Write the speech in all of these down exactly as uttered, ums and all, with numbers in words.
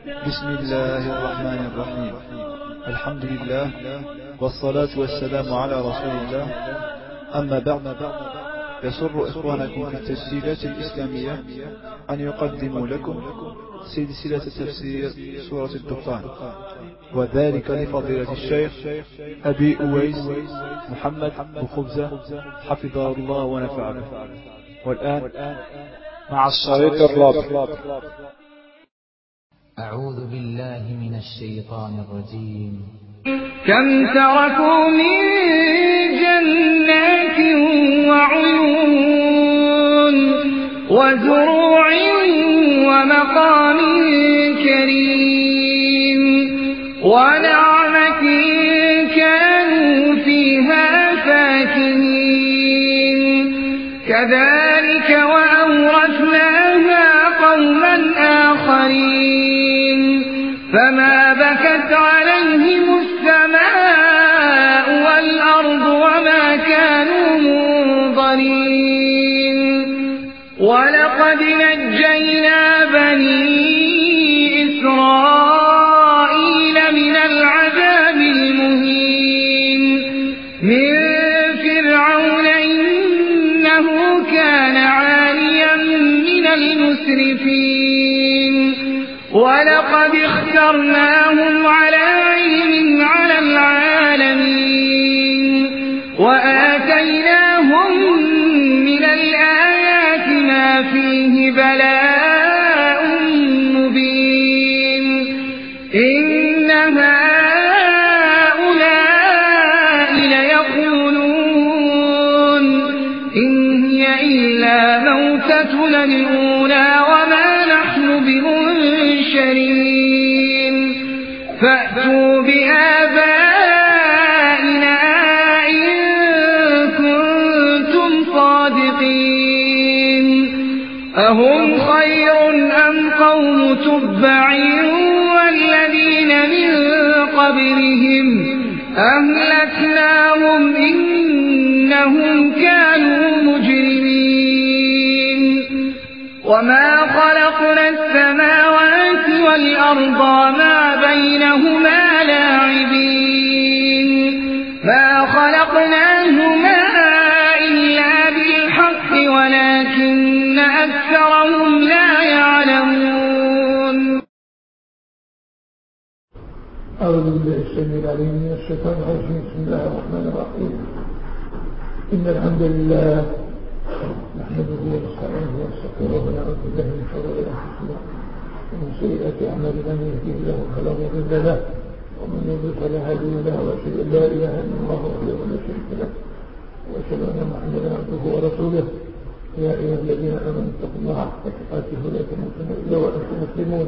بسم الله الرحمن الرحيم. الحمد لله والصلاة والسلام على رسول الله. أما بعد، يسر إخوانكم في التسجيلات الإسلامية أن يقدموا لكم سلسلة تفسير سورة الدخان، وذلك لفضيلة الشيخ أبي أويس محمد بخبزة حفظه الله ونفع به. والآن مع الشريط الرابع. أعوذ بالله من الشيطان الرجيم. كم تركوا من جنات وعيون وزروع ومقام كريم ونعمة كانوا فيها فاكهين كذلك وأورثناها قوما آخرين فما بكت عليهم السماء والأرض وما كانوا منظرين ولقد نجينا بني إسرائيل من العذاب المهين من فرعون إنه كان عاليا من المسرفين ولقد اخترناهم على علم على العالمين وآتيناهم من الآيات ما فيه بلاء مبين إن هؤلاء ليقولون إن هي إلا موتتنا الأولى وما نحن بمنشرين فأتوا بآبائنا إن كنتم صادقين أهم خير أم قوم تبع والذين من قبلهم أهلكناهم إنهم كانوا مجرمين وما خلقنا السماوات والأرض وما بينهما لاعبين ما خلقناهما إلا بالحق ولكن أكثرهم لا يعلمون. أعوذ بالله السميع العليم من الشيطان الرجيم. بسم الله الرحمن الرحيم. إن الحمد لله نحمده ونستعينه ونستغفره ونعوذ بالله من شرور أنفسنا ومن سيئات أعمالنا من يهده الله فلا مضل له ومن يضلل فلا هادي له وأشهد أن لا إله إلا الله وحده لا شريك له وأشهد أن محمدا عبده ورسوله. يا أيها الذين آمنوا اتقوا الله حق تقاته ولا تموتن إلا وأنتم مسلمون.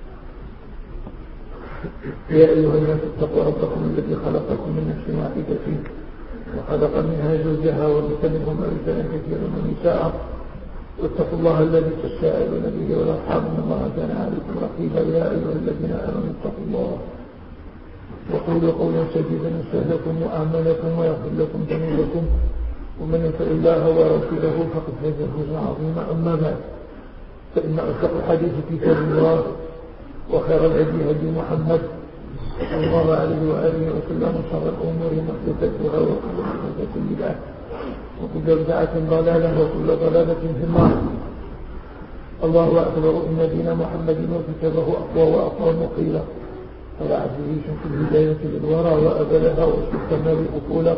يا أيها الناس اتقوا ربكم الذي خلقكم من نفس واحدة وخلق منها زوجها وبث منهما رجالا كثيرا ونساء واتقوا الله الذي تساءلون به والأرحام إن الله كان عليكم رقيبا. يا أيها الذين آمنوا اتقوا الله وقولوا قولا سديدا يصلح لكم أعمالكم ويغفر لكم ذنوبكم ومن يطع الله ورسوله فقد فاز فوزا عظيما. أما بعد، فإن أصدق الحديث كتاب الله وخير الهدي هدي محمد صلى الله عليه وآله وسلم وشر الأمور محدثاتها وكل محدثة بدعة وكل بدعة ضلالة وكل ضلالة في النار. الله أكبر. إن دين محمد وكتابه أقوى وأقوى مقيلة فبعث به شمس الهداية للورى وأبلها والكمال أقولا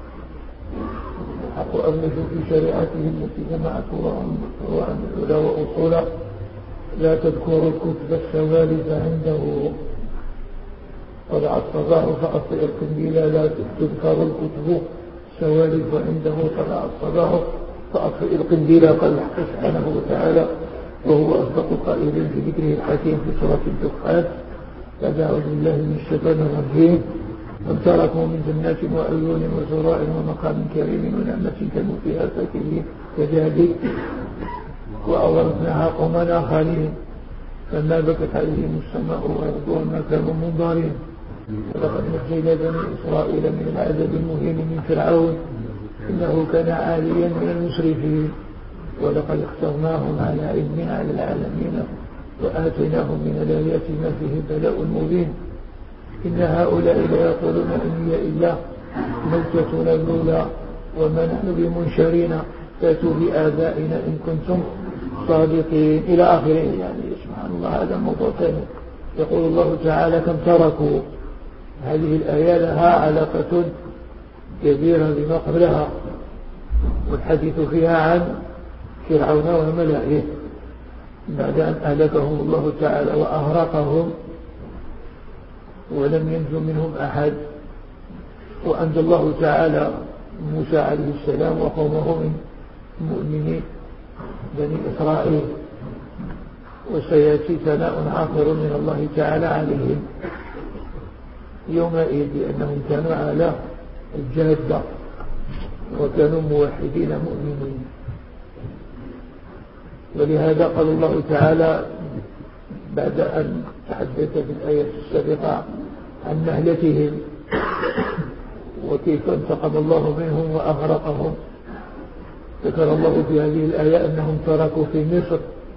حق أبلج في شريعته التي جمعت فروعا العلا وأصولا لا تذكر الكتب السوالف عنده طلعت صداه فأطئ القنبيلا لا تذكر الكتب سوالف عنده طلعت صداه فأطئ القنبيلا. قال الحق سبحانه وتعالى وهو أصدق قائل في ذكره الحكيم في سورة الدخان بعد أعوذ بالله من الشيطان الرجيم. فامتركوا من جنات وعيون وزراع ومقام كريم ونعمة كانوا فيها فاكهين كذلك وأورثناها قوما آخرين فما بكت عليهم السماء والأرض وما كانوا منظرين ولقد نجينا بني إسرائيل من العذاب المهين من فرعون إنه كان عاليا من المسرفين ولقد اخترناهم على علم على العالمين وآتيناهم من الآيات ما فيه بلاء مبين إن هؤلاء ليقولون إن هي إلا موتتنا الأولى وما نحن بمنشرين فاتوا بآبائنا إن كنتم صادقين إلى آخره. يعني سبحان الله هذا موضوع ثاني. يقول الله تعالى كم تركوا. هذه الآية لها علاقة كبيرة بما قبلها والحديث فيها عن فرعون وملئه بعد أن أهلكهم الله تعالى وأغرقهم ولم ينجو منهم أحد، وأنجى الله تعالى موسى عليه السلام وقومه من مؤمنين بني إسرائيل. وسيأتي ثناء عاطر من الله تعالى عليهم يومئذ لأنهم كانوا على الجادة وكانوا موحدين مؤمنين. ولهذا قال الله تعالى بعد أن تحدث في الآية السابقة عن مهلتهم وكيف انتقم الله منهم وأغرقهم، ذكر الله في هذه الآية أنهم تركوا في مصر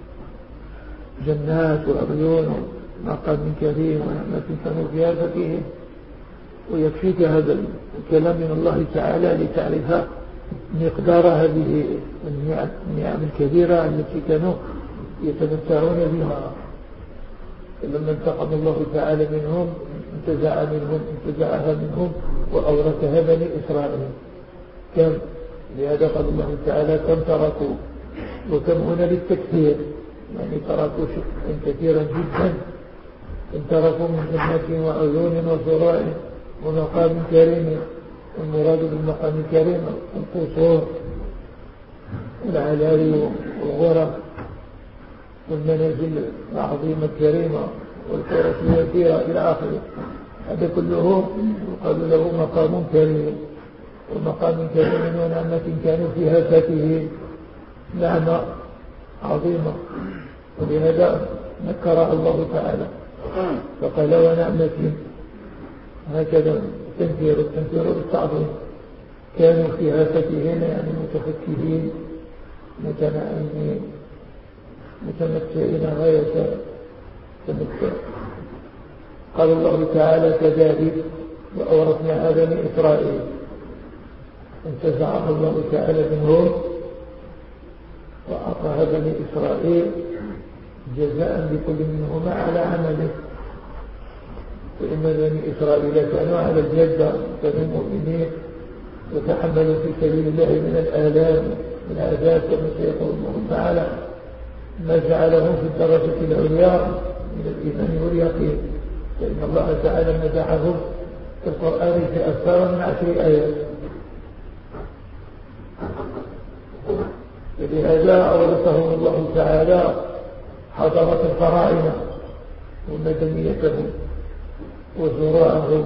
جنات وعيون ومقام كريم ونعمة كانوا فيها فكيهم. ويكفيك هذا الكلام من الله تعالى لتعرف مقدار هذه النعم الكبيرة التي كانوا يتمتعون بها. لما انتقم الله تعالى منهم انتزع منهم انتزعها منهم وأورثها بني إسرائيل. كم لهذا قال الله تعالى كم تركوا، وكم هنا للتكثير يعني تركوا شيئا كثيرا جدا. ان تركوا من جنات وعيون وزراع ومقام كريم. المراد بالمقام الكريم القصور والعلالي والغرف والمنازل العظيمة الكريمة والفرش الوفيرة إلى آخره. هذا كله يقال له مقام كريم. ومقام كريم ونعمة كانوا فيها فاكهين نعمة عظيمة. ولهذا نكرها الله تعالى فقال ونعمة، هكذا تنكير التنكير بالتعظيم. كانوا فيها فاكهين يعني متفكهين متنعمين متمتعين غاية التمتع. قال الله تعالى كذلك وأورثنا بني إسرائيل. انتزعها الله تعالى منهم وأعطاها بني إسرائيل جزاء لكل منهما على عمله. فإن بني إسرائيل كانوا على الجدة كانوا مؤمنين وتحملوا في سبيل الله من الآلام والعذاب كما سيقول الله تعالى ما جعلهم في الدرجة العليا من الإيمان واليقين. فإن الله تعالى مدحهم في القرآن في أكثر من عشر آيات. فلهذا أورثهم الله تعالى حضارة الفراعنة ومدنيتهم وزراعهم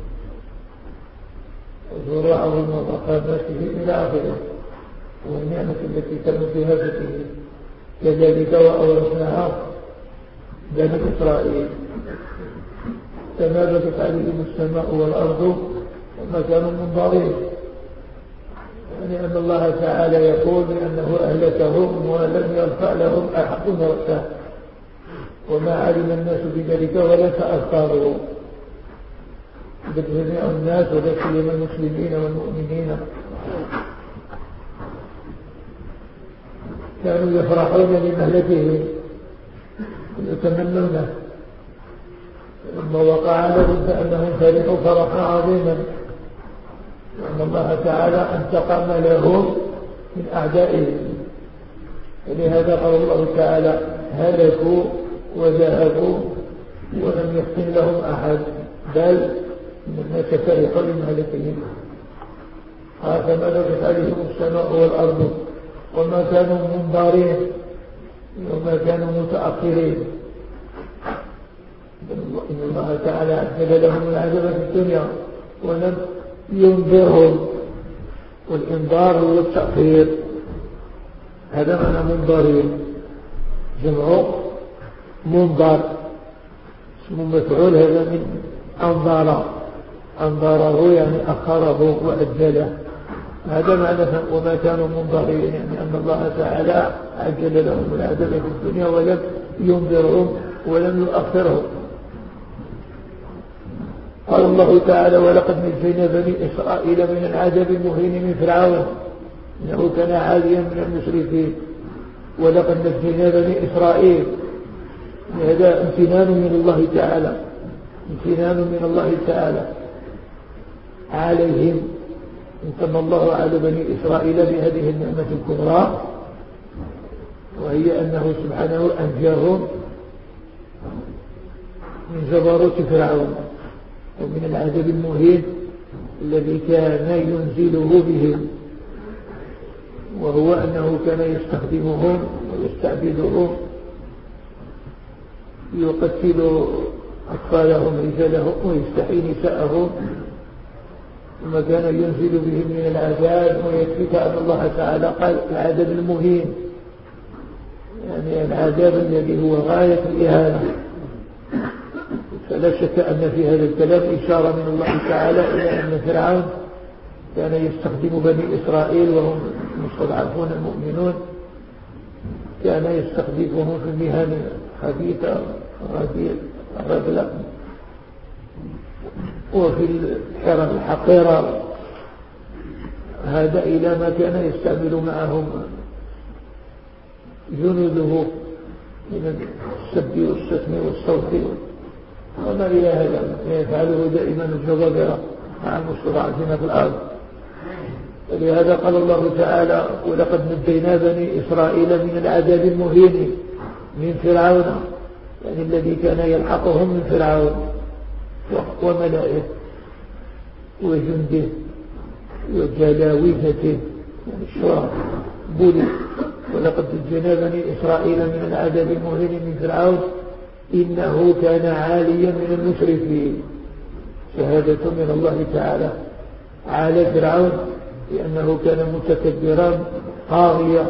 وزراعهم ومقاماتهم إلى آخره والنعمة التي كانوا فيها فيه. كذلك وأورثناها بني إسرائيل. كما بدت عليهم السماء والأرض وما كانوا منظرين. يعني أن الله تعالى يقول بأنه أهلكهم ولم يرفع لهم أحد رأسه وما علم الناس بذلك ولا تأثروا. بل جميع الناس ولا سيما المسلمين والمؤمنين كانوا يفرحون بمهلكهم ويتمنونه. لما وقع لهم فأنهم فرحوا فرحا عظيما وأن الله تعالى انتقم لهم من أعدائهم. ولهذا قال الله تعالى هلكوا وذهبوا ولم يحسن لهم أحد بل الناس فرحوا لمهلكهم. هذا ما بدت عليهم السماء والأرض وما كانوا منظرين وما كانوا متأخرين. إن الله تعالى عجل لهم العذاب في الدنيا ولم ينظرهم. والإنذار هو التأخير. هذا معنى منظرين جمع منظر اسم مفعول. هذا من أنظر أنظره يعني أخره وأجله. هذا معنى وما كانوا منظرين يعني أن الله تعالى عجل لهم العذاب في الدنيا ولم ينذرهم ولم يؤخرهم. قال الله تعالى ولقد نجينا بني إسرائيل من العذاب المهين من فرعون إنه كان عاليا من المسرفين. ولقد نجينا بني إسرائيل، هذا امتنان من الله تعالى، امتنان من الله تعالى عليهم. امتن الله على بني إسرائيل بهذه النعمة الكبرى، وهي أنه سبحانه أنجاهم من جبروت فرعون ومن العذاب المهين الذي كان ينزله بهم، وهو أنه كان يستخدمهم ويستعبدهم، يقتل أطفالهم رجالهم ويستحيي نساءهم، ثم كان ينزل بهم من العذاب. ويكفيك أن الله تعالى قال العذاب المهين، يعني العذاب الذي هو غاية الإهانة. فلا شك أن في هذا الكلام إشارة من الله تعالى إلى أن فرعون كان يستخدم بني إسرائيل وهم مستضعفون المؤمنون، كان يستخدمهم في المهن الخبيثة الرذلة وفي الحرم الحقيرة، هذا إلى ما كان يستعمل معهم جنوده من السب والشتم والصوت وما إلى هذا يفعله دائما الجبابرة مع المستضعفين في الأرض. ولهذا قال الله تعالى ولقد نجينا بني إسرائيل من العذاب المهين من فرعون، يعني الذي كان يلحقهم من فرعون وملائه وجنده وجلاوزته، يعني الشرع بولي. ولقد نجينا بني إسرائيل من العذاب المهين من فرعون إنه كان عاليا من المسرفين. شهادة من الله تعالى على فرعون لأنه كان متكبرا طاغيا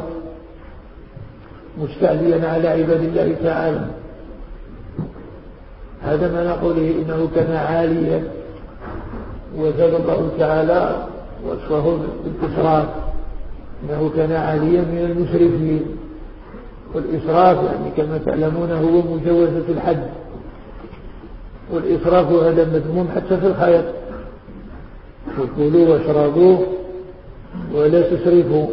مستعليا على عباد الله تعالى. هذا ما نقوله إنه كان عاليا. وزاد الله تعالى وصفه بالإسراف، إنه كان عاليا من المسرفين. والإسراف يعني كما تعلمون هو مجاوزة الحد، والإسراف هذا مذموم حتى في الخير، وكلوا واشربوا ولا تسرفوا.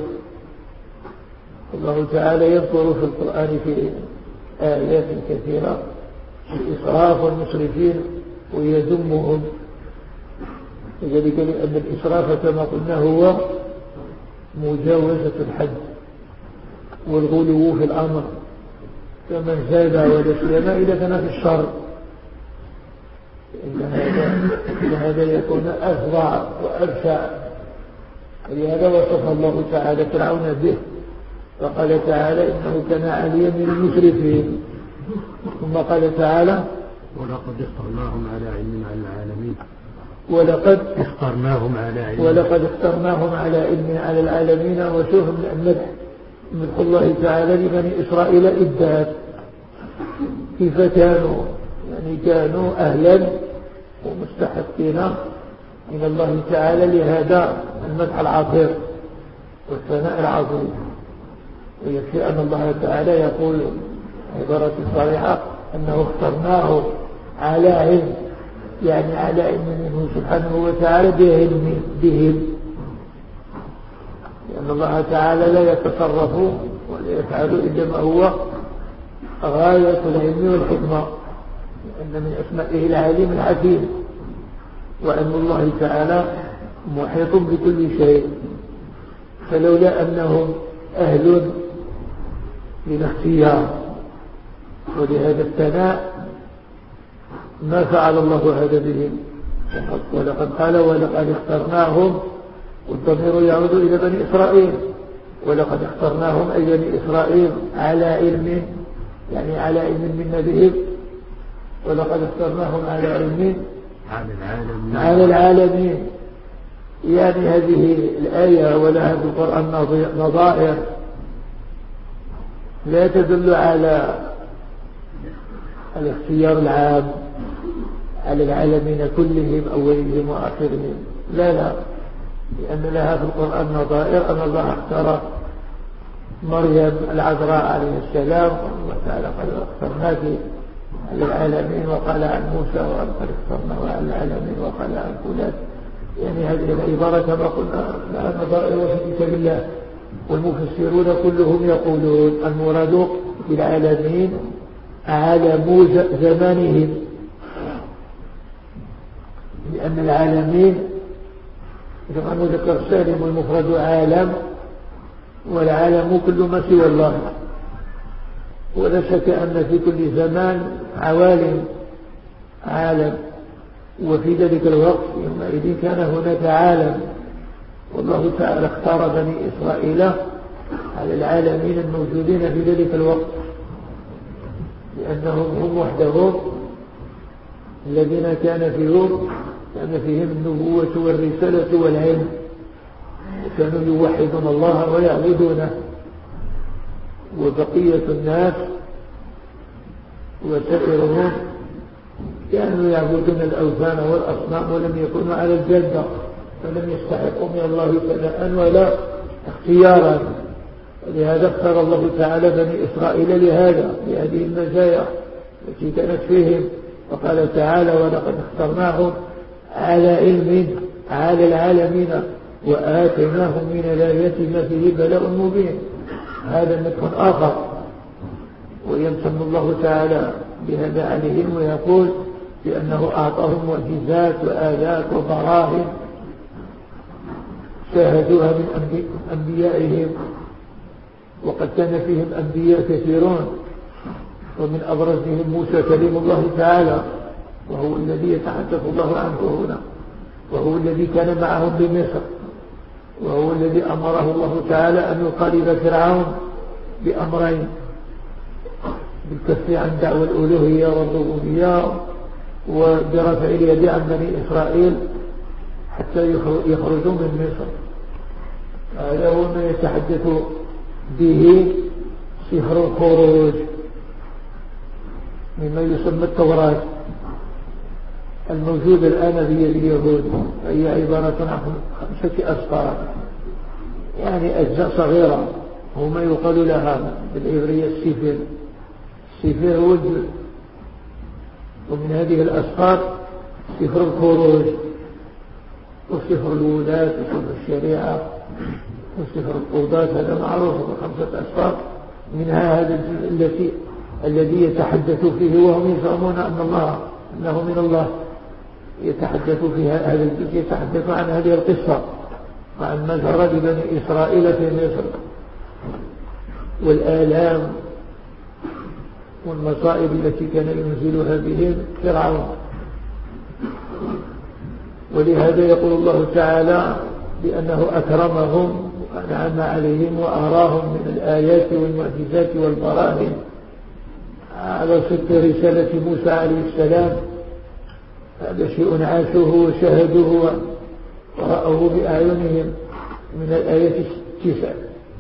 الله تعالى يذكر في القرآن في آيات كثيرة الإسراف والمسرفين ويذمهم، لذلك لأن الإسراف كما قلنا هو مجاوزة الحد والغلو في الأمر، فمن زاد ولا سيما إذا كان في الشر إن هذا, إن هذا يكون أفظع وأبشع. ولهذا وصف الله تعالى فرعون به فقال تعالى إنه كان عاليا من المسرفين. ثم قال تعالى ولقد اخترناهم على علم على العالمين. ولقد اخترناهم على علم ولقد اخترناهم على علم على العالمين. وشوف المدح مدح الله تعالى لبني إسرائيل إبداع كيف كانوا، يعني كانوا أهلا ومستحقين من الله تعالى لهذا المدح العظيم والثناء العظيم. ويكفي أن الله تعالى يقول عبارة صريحة أنه اخترناه على علم، يعني على علم منه سبحانه وتعالى بعلم بهم، لأن الله تعالى لا يتصرف ولا يفعل إلا ما هو غاية العلم والحكمة، لأن من أسمائه العليم الحكيم، وأن الله تعالى محيط بكل شيء. فلولا أنهم أهل للاختيار ولهذا الثناء ما فعل الله هذا بهم. ولقد قال ولقد اخترناهم، والضمير يعود إلى بني إسرائيل. ولقد اخترناهم أي بني إسرائيل على علم، يعني على علم منا بهم. ولقد اخترناهم على علم على العالمين على العالمين. يعني هذه الآية ولها في القرآن نظائر لا تدل على الاختيار العام على العالمين كلهم أولهم وآخرهم، لا لا، لأن لها في القرآن نظائر أن الله اختار مريم العذراء عليه السلام، الله تعالى قد اخترناك على العالمين، وقال عن موسى وقد اخترناه على العالمين، وقال عن فلان. يعني هذه العبارة كما قلنا لها نظائر في كتاب الله، والمفسرون كلهم يقولون المراد بالعالمين عالم زمانهم، لأن العالمين جمع مذكر سالم والمفرد عالم، والعالم كل ما سوى الله. ولا شك أن في كل زمان عوالم عالم، وفي ذلك الوقت يومئذ كان هناك عالم، والله تعالى اختار بني إسرائيل على العالمين الموجودين في ذلك الوقت، لأنهم هم وحدهم الذين كان فيهم كان فيهم النبوة والرسالة والعلم، وكانوا يوحدون الله ويعبدونه. وبقية الناس وسائرهم كانوا يعبدون الأوثان والأصنام، ولم يكونوا على الجادة، فلم يستحقوا من الله ثناء ولا اختيارا. ولهذا اختار الله تعالى بني إسرائيل لهذا، لهذه المزايا التي كانت فيهم. وقال تعالى ولقد اخترناهم على علم على العالمين وآتيناهم من الآيات ما فيه بلاء مبين. هذا مدح آخر، ويمتن الله تعالى بهذا عليهم ويقول بأنه أعطاهم معجزات وآيات وبراهين شاهدوها من أنبيائهم، وقد كان فيهم أنبياء كثيرون، ومن أبرزهم موسى كليم الله تعالى، وهو الذي يتحدث الله عنه هنا، وهو الذي كان معهم بمصر، وهو الذي أمره الله تعالى أن يقارب فرعون بأمرين: بالكف عن دعوى الألوهية والربوبية، وبرفع اليد عن بني إسرائيل حتى يخرجوا من مصر. هذا هو ما يتحدث به سفر الخروج مما يسمى التوراة الموجود الآن في يد اليهود. هي عبارة عن خمسة أسفار، يعني أجزاء صغيرة، هو ما يقال لها بالعبرية السفر. السفر هو الجزء، ومن هذه الأسفار سفر الخروج، وسفر الولاة، وسفر الشريعة، وسفر القضاة. هذا معروف بخمسة أسفار، منها هذا الجزء التي الذي يتحدث فيه وهم يزعمون أن الله أنه من الله. يتحدث في هذا الجزء يتحدث عن هذه القصة، وعن ما جرى لبني إسرائيل في مصر، والآلام والمصائب التي كان ينزلها بهم فرعون. ولهذا يقول الله تعالى بأنه أكرمهم وأنعم عليهم وأراهم من الآيات والمعجزات والبراهين على صدق رسالة موسى عليه السلام. هذا شيء عاشوه وشاهدوه ورأوه بأعينهم من الآيات التسع.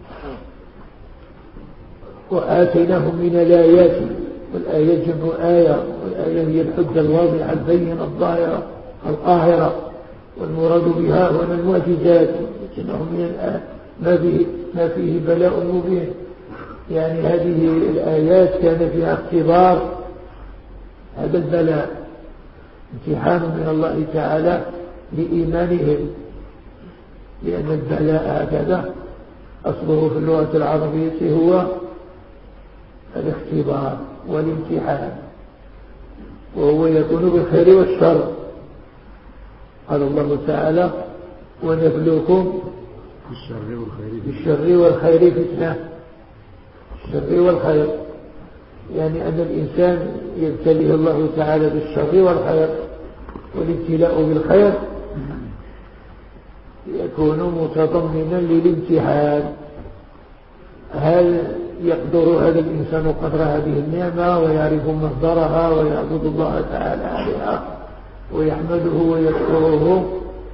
وآتيناهم من الآيات، والآيات جمع آية، والآية هي الحجة الواضحة البينة الظاهرة القاهرة، والمراد بها هنا المعجزات لكنهم من ما فيه, ما فيه بلاء مبين. يعني هذه الآيات كان فيها اختبار هذا البلاء، امتحان من الله تعالى لإيمانهم، لأن البلاء هكذا أصله في اللغة العربية هو الاختبار والامتحان، وهو يكون بالخير والشر. قال الله تعالى ونبلوكم بالشر والخير فتنة. الشر والخير يعني أن الإنسان يبتليه الله تعالى بالشر والخير، والابتلاء بالخير يكون متضمنا للامتحان. هل يقدر هذا الإنسان قدر هذه النعمة ويعرف مصدرها ويعبد الله تعالى عليها ويحمده ويشكره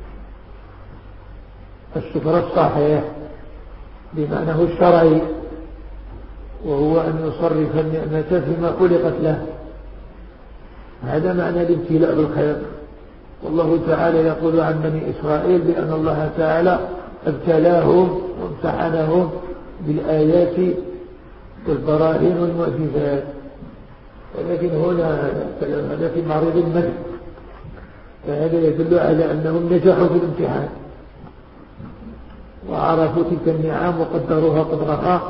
الشكر الصحيح بمعنى الشرعي، وهو أن يصرف النعمة فيما خلقت له. هذا معنى الابتلاء بالخير. والله تعالى يقول عن بني إسرائيل بأن الله تعالى ابتلاهم وامتحنهم بالآيات والبراهين والمعجزات، ولكن هنا كلام هذا في معرض المدح، فهذا يدل على أنهم نجحوا في الامتحان وعرفوا تلك النعم وقدروها قدرها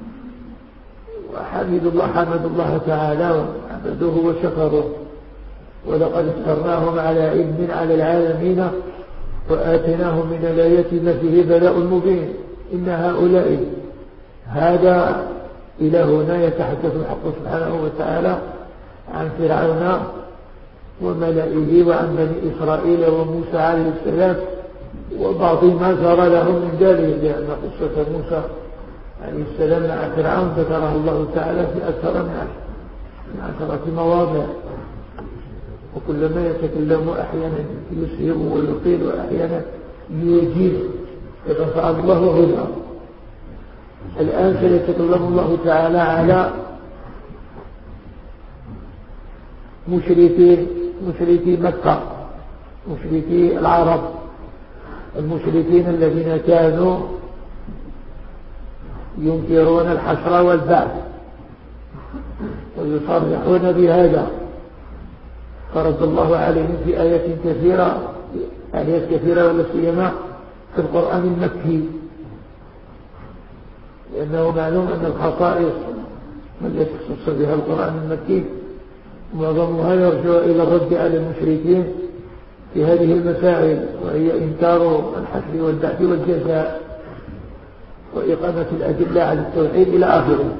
وحمدوا الله حمد الله تعالى وعبدوه وشكروه. ولقد اخترناهم على علم على العالمين وآتيناهم من الآيات ما فيه بلاء مبين. إن هؤلاء هذا إلى هنا يتحدث الحق سبحانه وتعالى عن فرعون وملئه وعن بني إسرائيل وموسى عليه السلام وبعض ما جرى لهم من ذلك، لأن قصة موسى عليه السلام مع فرعون ذكرها الله تعالى في أكثر من عشرة مواضع، وكلما يتكلم أحيانا يسهر ويطيل وأحيانا يجيز كما فعل الله هنا. الآن سيتكلم الله تعالى على مشركي مشركي مكة، مشركي العرب، المشركين الذين كانوا ينكرون الحشر والبعث ويصرحون بهذا، فرد الله عليهم في آيات كثيرة آيات كثيرة ولا سيما في القرآن المكي، لأنه معلوم أن الخصائص التي يختص بها القرآن المكي معظمها يرجع إلى الرد على المشركين في هذه المسائل، وهي إنكار الحشر والبعث والجزاء وإقامة الأدلة على التوحيد إلى آخره.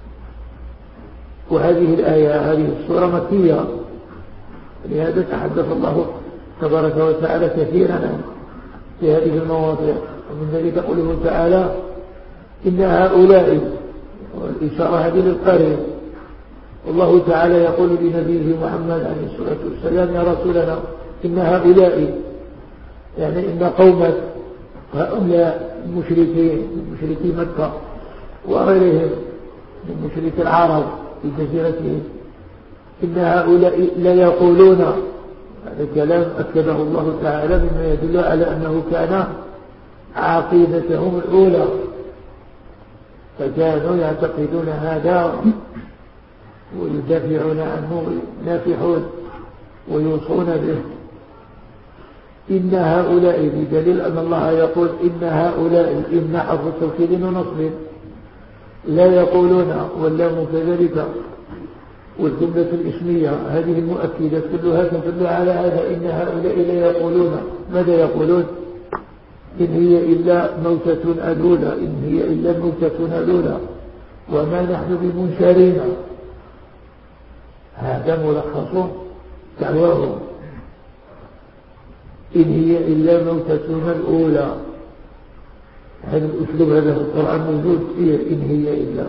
وهذه الآية هذه السورة مكية، لهذا تحدث الله تبارك وتعالى كثيرا في هذه المواضيع، ومن ذلك قوله تعالى إن هؤلاء، والإشارة هذه للقريب، والله تعالى يقول لنبيه محمد عليه الصلاة والسلام يا رسولنا إن هؤلاء، يعني إن قومك هؤلاء المشركين مشركي مكة وغيرهم من مشركي العرب في جزيرتهم، إن هؤلاء لا يقولون، هذا كلام أكده الله تعالى مما يدل على أنه كان عقيدتهم الأولى، فكانوا يعتقدون هذا ويدافعون عنه وينافحون ويوصون به. إن هؤلاء بدليل أن الله يقول إن هؤلاء، إن حرف توكيد ونصب، لا يقولون، واللام كذلك، والجملة الاسمية هذه المؤكدة كلها تدل على هذا. إن هؤلاء لا يقولون، ماذا يقولون؟ إن هي إلا موتة الأولى، إن هي إلا موتة الأولى وما نحن بمنشرين. هذا ملخص دعواهم، إن هي إلا موتتنا الأولى. هذا الأسلوب هذا في القرآن موجود فيه، إن هي إلا،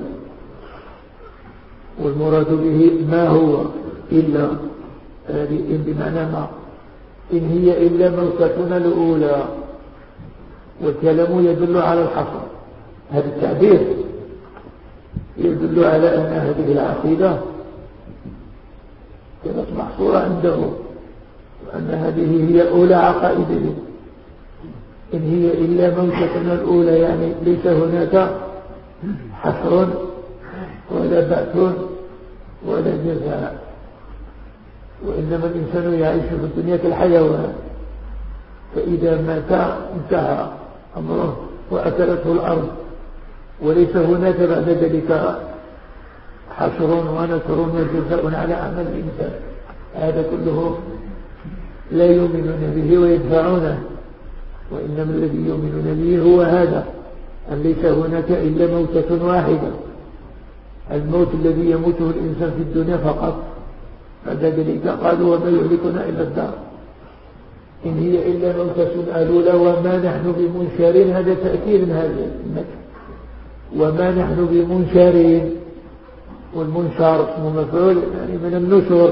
والمراد به ما هو إلا، هذه إن بمعنى ما، إن هي إلا موتتنا الأولى، والكلام يدل على الحصر. هذا التعبير يدل على أن هذه العقيدة كانت محصورة عنده، وأن هذه هي أولى عقائده. إن هي إلا موتتنا الأولى، يعني ليس هناك حشر ولا بعث ولا جزاء، وإنما الإنسان يعيش في الدنيا كالحيوان، فإذا مات انتهى أمره وأكلته الأرض، وليس هناك بعد ذلك حشر ونكر وجزاء على أعمال الإنسان. هذا كله لا يؤمنون به ويدفعونه، وإنما الذي يؤمنون به هو هذا، أن ليس هناك إلا موتة واحدة، الموت الذي يموته الإنسان في الدنيا فقط. بعد ذلك قالوا وما يهلكنا إلا الدار، إن هي إلا موتة الأولى وما نحن بمنشرين. هذا تأكيد هذا المكر، وما نحن بمنشرين، والمنشر اسمه مفعول يعني من النشر،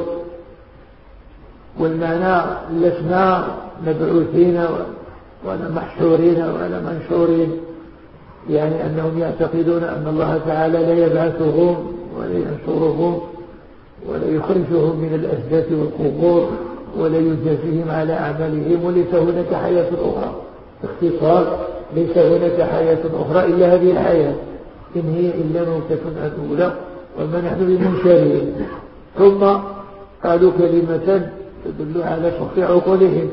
والمعنى لسنا مبعوثين ولا محشورين ولا منشورين، يعني أنهم يعتقدون أن الله تعالى لا يبعثهم ولا ينشرهم ولا يخرجهم من الأجداث والقبور ولا يجازيهم على أعمالهم، وليس هناك حياة أخرى. باختصار ليس هناك حياة أخرى إلا هذه الحياة، إن هي إلا موتتنا الأولى وما نحن بمنشرين. ثم قالوا كلمة تدل على شق عقولهم،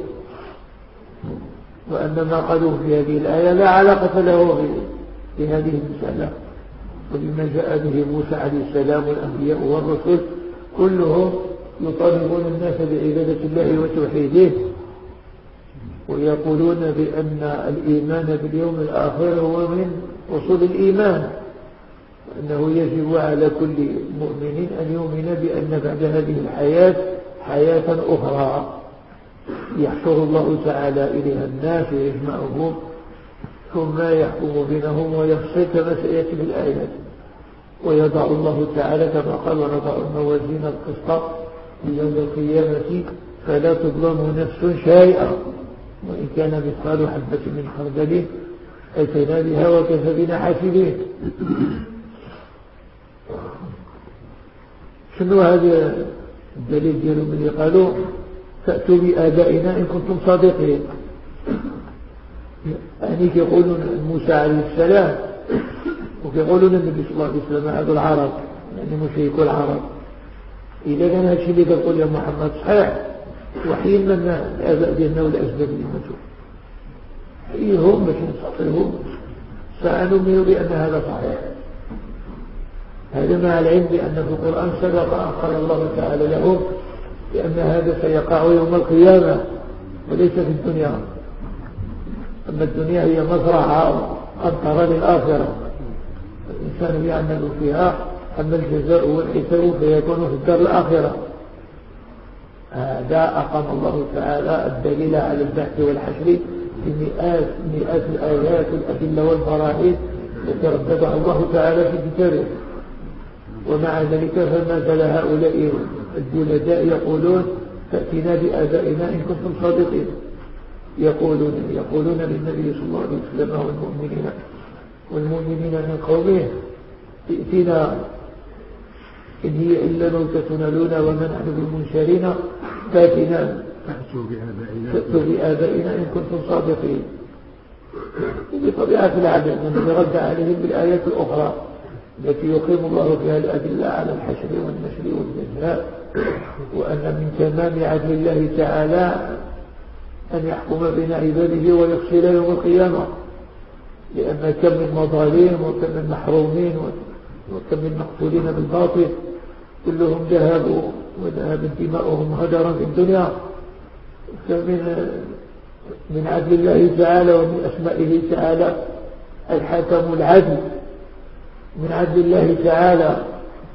وأن ما قالوه في هذه الآية لا علاقة له بهذه المسألة وبما جاء به موسى عليه السلام والأنبياء والرسل، كلهم يطالبون الناس بعبادة الله وتوحيده، ويقولون بأن الإيمان باليوم الآخر هو من أصول الإيمان، وأنه يجب على كل مؤمن أن يؤمن بأن بعد هذه الحياة حياة أخرى يحشر الله تعالى إليها الناس ويجمعهم ثم يحكم بينهم ويفصل كما سيأتي في الآيات. ويضع الله تعالى كما قال ونضع الموازين القسط ليوم القيامة فلا تظلم نفس شيئا وإن كان مثقال حبة من خردل أتينا بها وكفى بنا حاسبين. شنو هذا الدليل ديالهم اللي قالوا فأتوا بآبائنا إن كنتم صادقين؟ يعني يقولون موسى عليه السلام ويقولون النبي صلى الله عليه وسلم هذا العرب، يعني مشركو العرب. إذا كان هذا الشيء اللي تقول يا محمد صحيح وحي لنا الآباء ديالنا والأسباب اللي ماتوا حيهم باش نستطيعهم سنؤمن بأن هذا صحيح. هذا مع العلم بأن في القرآن سبق قال الله تعالى لهم بأن هذا سيقع يوم القيامة وليس في الدنيا، أما الدنيا هي مزرعة أمطر للآخرة الإنسان يعمل فيها، أما الجزاء والحساب فيكون في الدار الآخرة. هذا أقام الله تعالى الدليل على البحث والحشر في مئات مئات الآيات والأدلة والبراهين التي رددها الله تعالى في كتابه. ومع ذلك فما زال هؤلاء الجلداء يقولون فأتنا بآبائنا إن كنتم صادقين. يقولون يقولون للنبي صلى الله عليه وسلم والمؤمنين والمؤمنين من قومه ائتنا إن هي إلا موتتنا الأولى وما نحن بمنشرين فاتنا فأتوا بآبائنا إن كنتم صادقين. بطبيعة العدل من يرد عليهم بالآيات الأخرى التي يقيم الله فيها الأدلة على الحشر والنشر والجزاء، وأن من تمام عدل الله تعالى أن يحكم بين عباده ويفصل يوم القيامة، لأن كم من مظالم وكم من محرومين وكم من مقتولين بالباطل كلهم ذهبوا وذهبت دماؤهم هدرا في الدنيا. فمن من عدل الله تعالى ومن أسمائه تعالى الحكم العدل. من عدل الله تعالى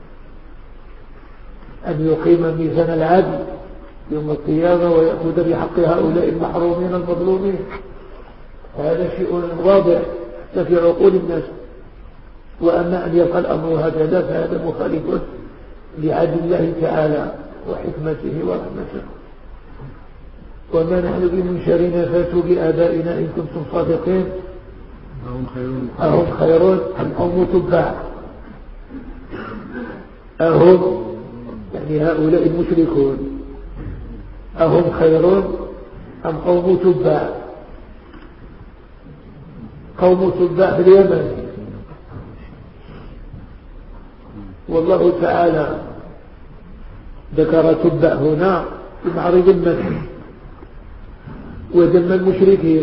أن يقيم ميزان العدل يوم القيامة ويأخذ بحق هؤلاء المحرومين المظلومين. هذا شيء واضح في عقول الناس. وأما أن يبقى الأمر هكذا فهذا مخالف لعدل الله تعالى وحكمته ورحمته. وما نحن بمنشرين فاتوا بآبائنا إن كنتم صادقين أهم خيرون أهم خيرون أم قوم تبع أهم يعني هؤلاء المشركون أهم خيرون أم قوم تبع؟ قوم تبع في اليمن. والله تعالى ذكر تبع هنا في معرض المدح وذم المشركين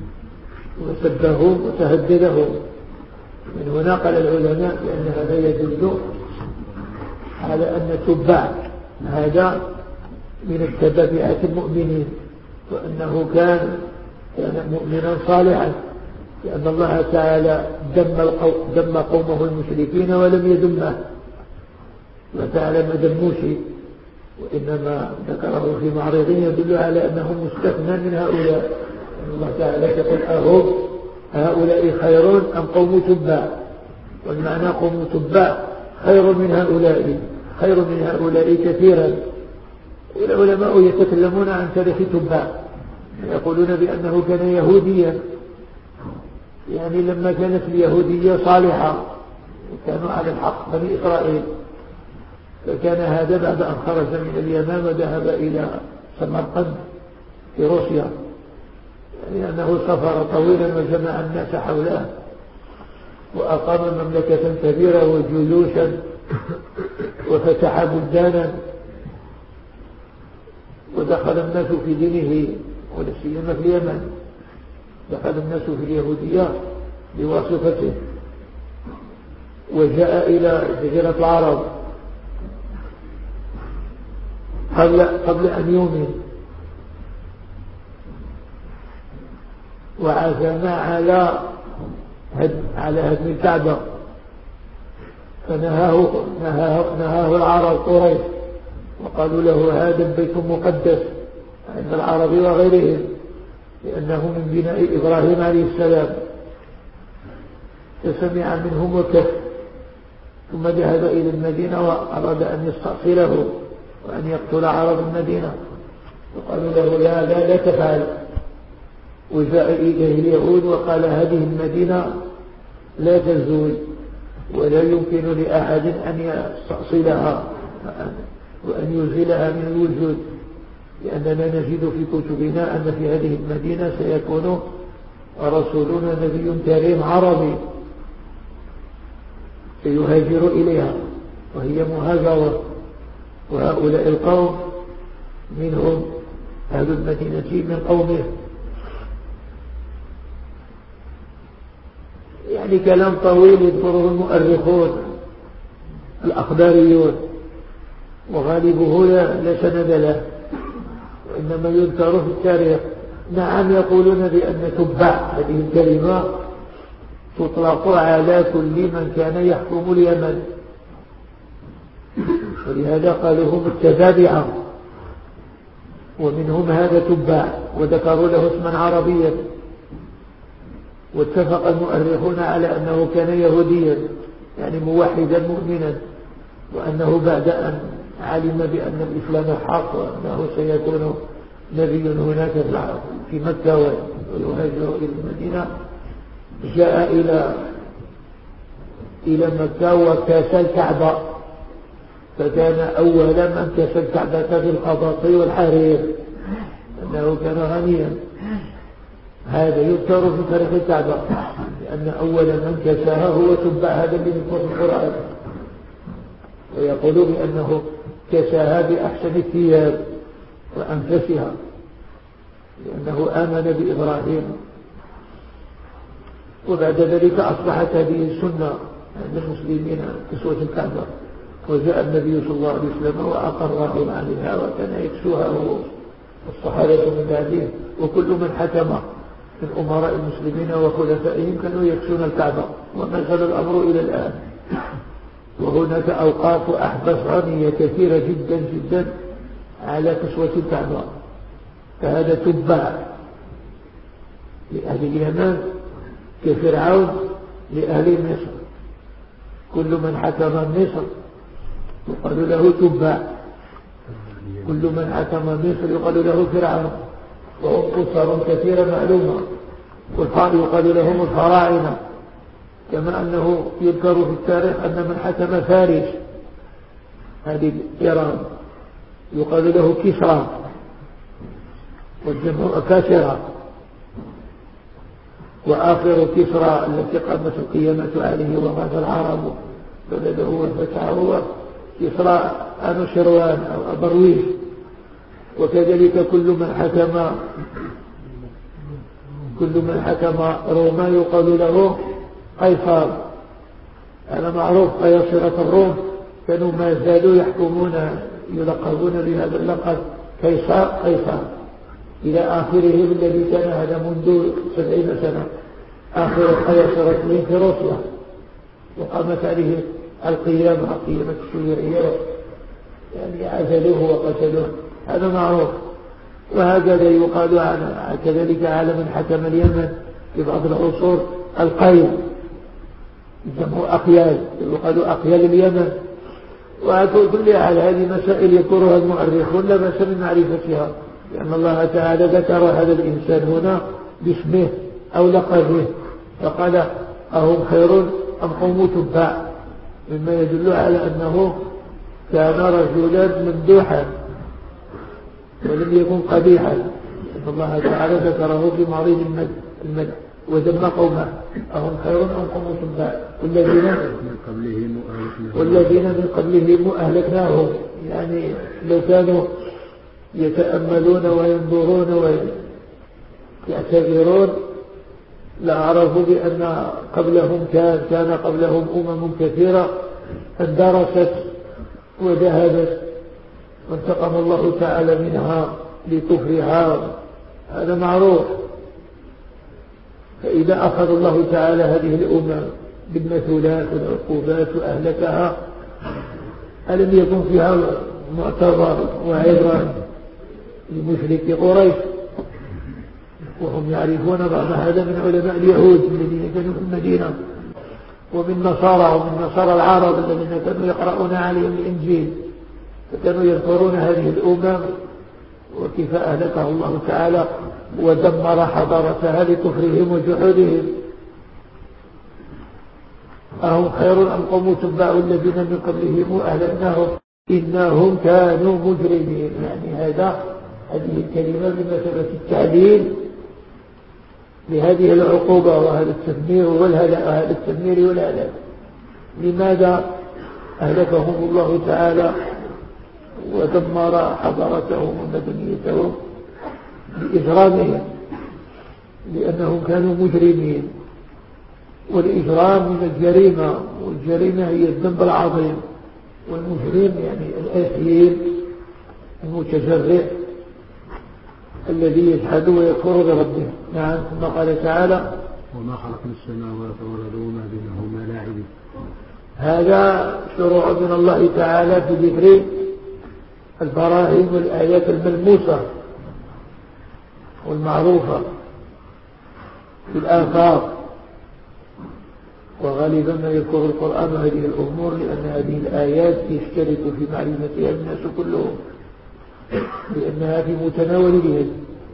وسبهم وتهددهم. من هنا قال العلماء بأن هذا يدل على أن تبع هذا من التبعات المؤمنين، وأنه كان كان مؤمنا صالحا، لأن الله تعالى دم قومه المشركين ولم يدمه، وتعالى ما دموش، وإنما ذكره في معرض يدل على أنه مستثنى من هؤلاء. الله تعالى يقول أهم هؤلاء خير أم قوم تبع؟ والمعنى قوم تبع خير من هؤلاء، خير من هؤلاء كثيرا. والعلماء يتكلمون عن تاريخ تبع يقولون بأنه كان يهوديا، يعني لما كانت اليهودية صالحة وكانوا على الحق بني إسرائيل، فكان هذا بعد أن خرج من اليمن وذهب إلى سمرقند في روسيا، لأنه سافر طويلا وجمع الناس حوله، وأقام مملكة كبيرة وجيوشا وفتح بلدانا، ودخل الناس في دينه، ولا سيما في اليمن دخل الناس في اليهودية بواسطته، وجاء إلى جزيرة العرب قبل, قبل أن يؤمن، وعزم على هدم على هدم الكعبة، فنهاه نهاه, نهاه العرب قريش وقالوا له هذا البيت مقدس عند العرب وغيرهم، لأنه من بناء إبراهيم عليه السلام، فسمع منهم وكف، ثم ذهب إلى المدينة وأراد أن يستأصله وأن يقتل عرب المدينة، وقالوا له لا لا لا تفعل. وجاء إليه اليهود وقال هذه المدينة لا تزول ولا يمكن لأحد أن يستأصلها وأن يزيلها من الوجود، لأننا نجد في كتبنا أن في هذه المدينة سيكون رسولنا نبي كريم عربي سيهاجر إليها، وهي مهاجرة، وهؤلاء القوم منهم أهل المدينة من قومه. يعني كلام طويل يذكره المؤرخون الأخباريون، وغالبه لا سند له، وإنما يذكر في التاريخ. نعم يقولون بأن تبع هذه الكلمة تطلق على كل من كان يحكم اليمن، ولهذا قالوا هم التتابعة، ومنهم هذا تبع، وذكروا له اسما عربيا. واتفق المؤرخون على أنه كان يهوديا، يعني موحدا مؤمنا، وأنه بعد أن علم بأن الإسلام حق وأنه سيكون نبي هناك في مكة ويهاجر إلى المدينة، جاء إلى إلى مكة وكاس الكعبة، فكان أول من كاس الكعبة بالقباطي والحرير، أنه كان غنيا. هذا يذكر في تاريخ الكعبة، لأن أول من كساها هو تبع هذا اللي يذكر في القرآن، ويقول بأنه كساها بأحسن الثياب وأنفسها، لأنه آمن بإبراهيم. وبعد ذلك أصبحت هذه السنة عند المسلمين كسوة الكعبة، وجاء النبي صلى الله عليه وسلم وأقرهم عليها، وكان يكسوها هو الصحابة من بعده، وكل من حكم من أمراء المسلمين وخلفائهم كانوا يكسون الكعبة، وما زال الأمر إلى الآن. وهناك أوقاف وأحداث غنية كثيرة جدا جدا على كسوة الكعبة، فهذا تبع لأهل اليمن كفرعون لأهل مصر. كل من حكم مصر يقال له تبع، كل من حكم مصر يقال له فرعون، وهم قصر كثيرة معلومة، والفار يقال لهم الفراعنة، كما أنه يذكر في التاريخ أن من حكم فارس هذه إيران يقال له كسرى، والجمع كاسرى. وآخر كسرى التي قامت القيامة عليه ومات العرب بلده وفتحه هو كسرى أنوشروان أو أبرويش. وكذلك كل من حكم كل من حكم روما يقال له قيصر. هذا معروف، قياصرة الروم كانوا ما زالوا يحكمون يلقبون بهذا اللقب قيصر قيصر إلى آخرهم الذي كان هذا منذ سبعين سنة، آخر قياصرة في روسيا، وقامت عليه القيامة قيامة الشيوعية، يعني عزلوه وقتلوه، هذا معروف. وهكذا يقال عن كذلك على من حكم اليمن في بعض العصور القيل، يسموه أقيال، يقال أقيال اليمن. وأقول كل على هذه مسائل يذكرها المؤرخون لا بأس من معرفتها، لأن الله تعالى ذكر هذا الإنسان هنا باسمه أو لقبه، فقال أهم خير أم قوم تبع، مما يدل على أنه كان رجلا ممدوحا ولم يكن قبيحا، لأن الله تعالى ذكره بمعرض المدح. وذم قومه أهم خير أم قوم تبع والذين من قبلهم أهلكناهم والذين من قبلهم أهلكناهم. يعني لو كانوا يتأملون وينظرون ويعتبرون لعرفوا بأن قبلهم كان كان قبلهم أمم كثيرة اندرست وذهبت وانتقم الله تعالى منها لكفرها، هذا معروف. فإذا أخذ الله تعالى هذه الأمم بالمثلات والعقوبات وأهلكها ألم يكن فيها معتبر وعبرة لمشركي قريش؟ وهم يعرفون بعض هذا من علماء اليهود الذين كانوا في المدينة ومن نصارى ومن نصارى العرب الذين كانوا يقرؤون عليهم الإنجيل، فكانوا يذكرون هذه الأمم وكيف أهلكها الله تعالى ودمر حضارتها لكفرهم وجحودهم. أهم خير أم قوم تبع الذين من قبلهم أهلكناهم إنهم كانوا مجرمين. يعني هذا هذه الكلمة بمثابة التعليل لهذه العقوبة وهذا التدمير وهذا التدمير والهلاك. لماذا أهلكهم الله تعالى ودمر حضارتهم ومدنيتهم؟ بإجرامهم، لأنهم كانوا مجرمين، والإجرام من الجريمة، والجريمة هي الذنب العظيم، والمجرم يعني الآثم المتجرئ الذي يجحد ويكفر بربه. نعم. ثم قال تعالى وما خلقنا السماوات والأرض وما بينهما لاعبين. هذا شروع من الله تعالى في ذكر البراهين والآيات الملموسة والمعروفة في الآفاق، وغالبا ما يذكر القرآن هذه الأمور لأن هذه الآيات يشترك في معرفتها الناس كلهم، لأنها في متناول اليد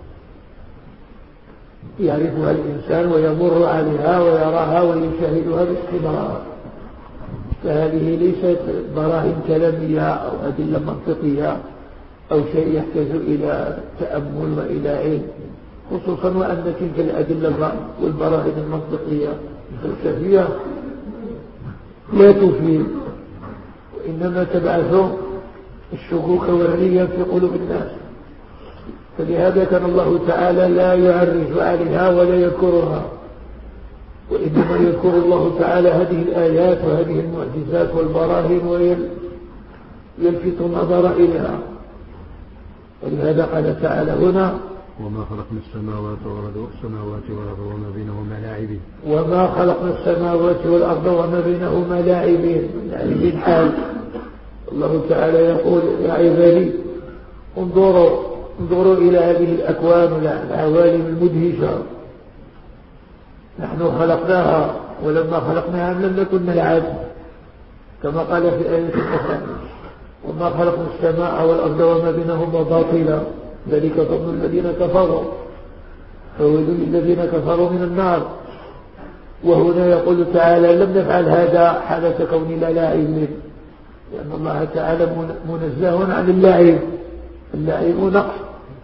يعرفها الإنسان ويمر عليها ويراها ويشاهدها باستمرار. فهذه ليست براهين كلامية أو أدلة منطقية أو شيء يحتاج إلى تأمل وإلى علم، خصوصا وأن تلك الأدلة والبراهين المنطقية الفلسفية لا تفيد، وإنما تبعث الشكوك والرياء في قلوب الناس. فلهذا كان الله تعالى لا يعرج عليها ولا يذكرها، وإنما يذكر الله تعالى هذه الآيات وهذه المعجزات والبراهين ويلفت النظر إليها. ولهذا قال تعالى هنا وما خلقنا السماوات والأرض والسماوات والأرض وما بينهما لاعبين. وما خلقنا السماوات والأرض وما بينهما لاعبين. لاعبين حال الله تعالى يقول يا عبادي انظروا انظروا إلى هذه الأكوان والعوالم المدهشة، نحن خلقناها ولما خلقناها لم نكن نلعب، كما قال في آية أخرى وما خلقنا السماء والأرض وما بينهما باطلا ذلك ظن الذين كفروا فويل للذين كفروا من النار. وهنا يقول تعالى لم نفعل هذا حالة كوننا لاعبين، لأن الله تعالى منزه عن اللعب. اللعب نقص،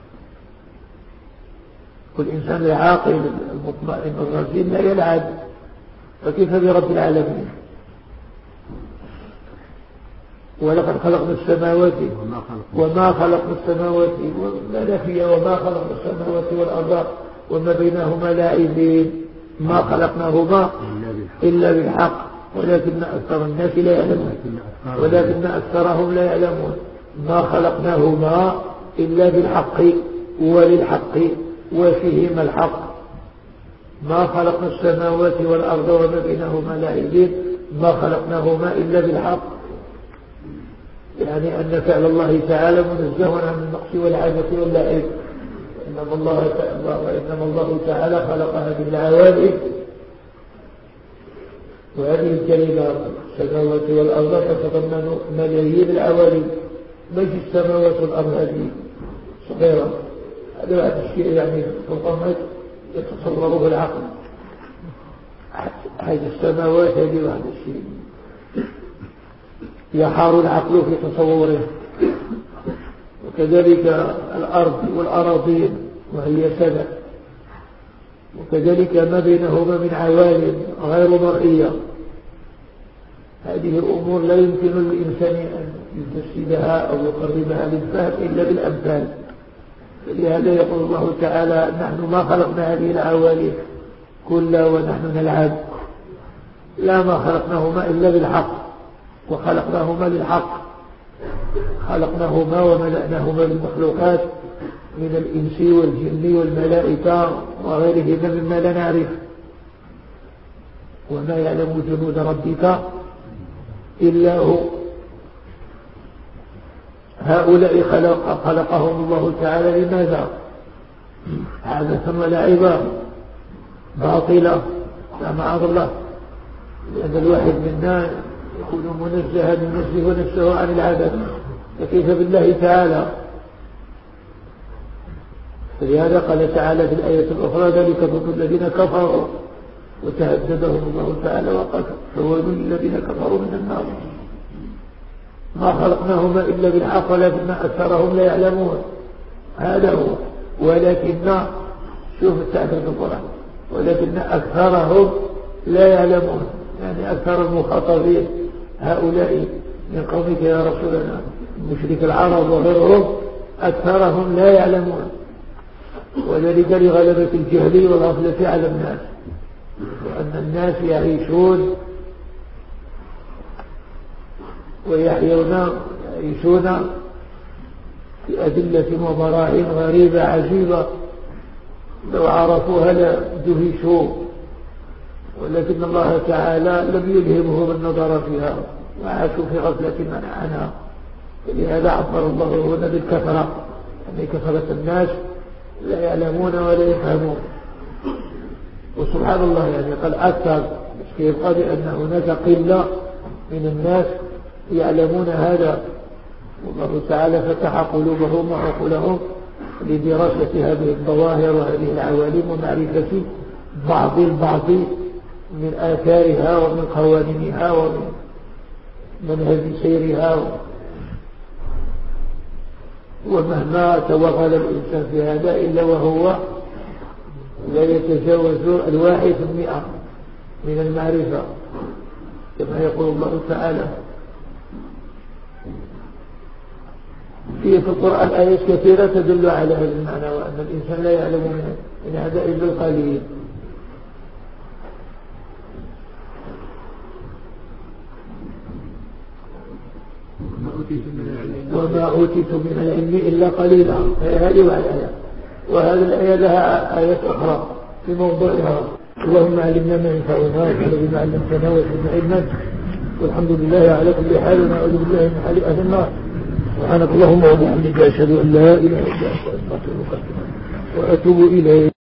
والإنسان العاقل المطمئن الرزين لا يلعب، فكيف برب العالمين؟ ولقد خلقنا السماوات وما خلقنا السماوات وما فيها وما خلقنا السماوات والأرض وما بينهما لاعبين. ما خلقناهما إلا بالحق ولكن أكثر الناس لا يعلمون ولكن أكثرهم لا يعلمون. ما خلقناهما إلا بالحق وللحق وفيهما الحق. ما خلقنا السماوات والأرض وما بينهما لاعبين. ما خلقناهما إلا بالحق، يعني أن فعل الله تعالى منزه عن النقص والعادة واللعب. إنما الله تعالى وإنما الله تعالى خلق هذه العوالم وهذه الكلمة السماوات والأرض تتضمن ملايين العوالم. مجد السماوات والأرض هذه صغيرة، هذا واحد الشيء يعني ربما يتصوره العقل. هذه السماوات هذه واحد الشيء يحار العقل في تصوره. وكذلك الأرض والأراضين وهي سبع وكذلك ما بينهما من عوالم غير مرئية. هذه الأمور لا يمكن للإنسان أن يجسدها أو يقربها للفهم إلا بالأمثال. لهذا يقول الله تعالى: نحن ما خلقنا هذه العوالم كلها ونحن نلعب. لا، ما خلقناهما إلا بالحق، وخلقناهما للحق، خلقناهما وملأناهما بالمخلوقات من الإنس والجن والملائكة وغيرهما مما لا نعرف. وما يعلم جنود ربك إلا هو. هؤلاء خلق خلقهم الله تعالى لماذا؟ عبثا ولعبا باطلا لا معاذ الله. لأن الواحد منا يكون منزها ينزه نفسه عن العبث، فكيف بالله تعالى؟ فلهذا قال تعالى في الآية الأخرى: ذلك ظن الذين كفروا، وتهددهم الله تعالى وقال: فويل للذين كفروا من النار. ما خلقناهما إلا بالحق ولكن أكثرهم لا يعلمون. هذا هو. ولكن شوف التعبير في القرآن: ولكن أكثرهم لا يعلمون، يعني أكثر المخاطبين هؤلاء من قومك يا رسولنا مشرك العرب وغيرهم أكثرهم لا يعلمون، وذلك لغلبة الجهل والغفلة على الناس، وأن الناس يعيشون ويحيون يعيشون في أدلة وبراهين غريبة عجيبة لو عرفوها لدهشوا، ولكن الله تعالى لم يلهمهم النظر فيها وعاشوا في غفلة عنها. لهذا عبر الله هنا بالكثرة، يعني كثرة الناس لا يعلمون ولا يفهمون. وسبحان الله يعني قال أكثر، يبقى بأن هناك قلة من الناس يعلمون هذا، والله تعالى فتح قلوبهم وعقولهم لدراسة هذه الظواهر وهذه العوالم ومعرفة بعض البعض من آثارها ومن قوانينها ومن منهج سيرها. ومهما توغل الإنسان في هذا إلا وهو لا يتجاوز الواحد في المئة من المعرفة، كما يقول الله تعالى في في القرآن آيات كثيرة تدل على هذا المعنى، وأن الإنسان لا يعلم من هذا إلا القليل. وما أوتيت من العلم إلا قليلا. هذه الآية، وهذه الآية لها آيات أخرى في موضوعها. اللهم علمنا ما ينفعنا وانفعنا بما علمتنا وزدنا علما، والحمد لله على كل حال، ونعوذ بالله من حال أهل النار. سبحانك اللهم وبحمدك أشهد أن لا إله إلا أنت أستغفرك وأتوب إليك.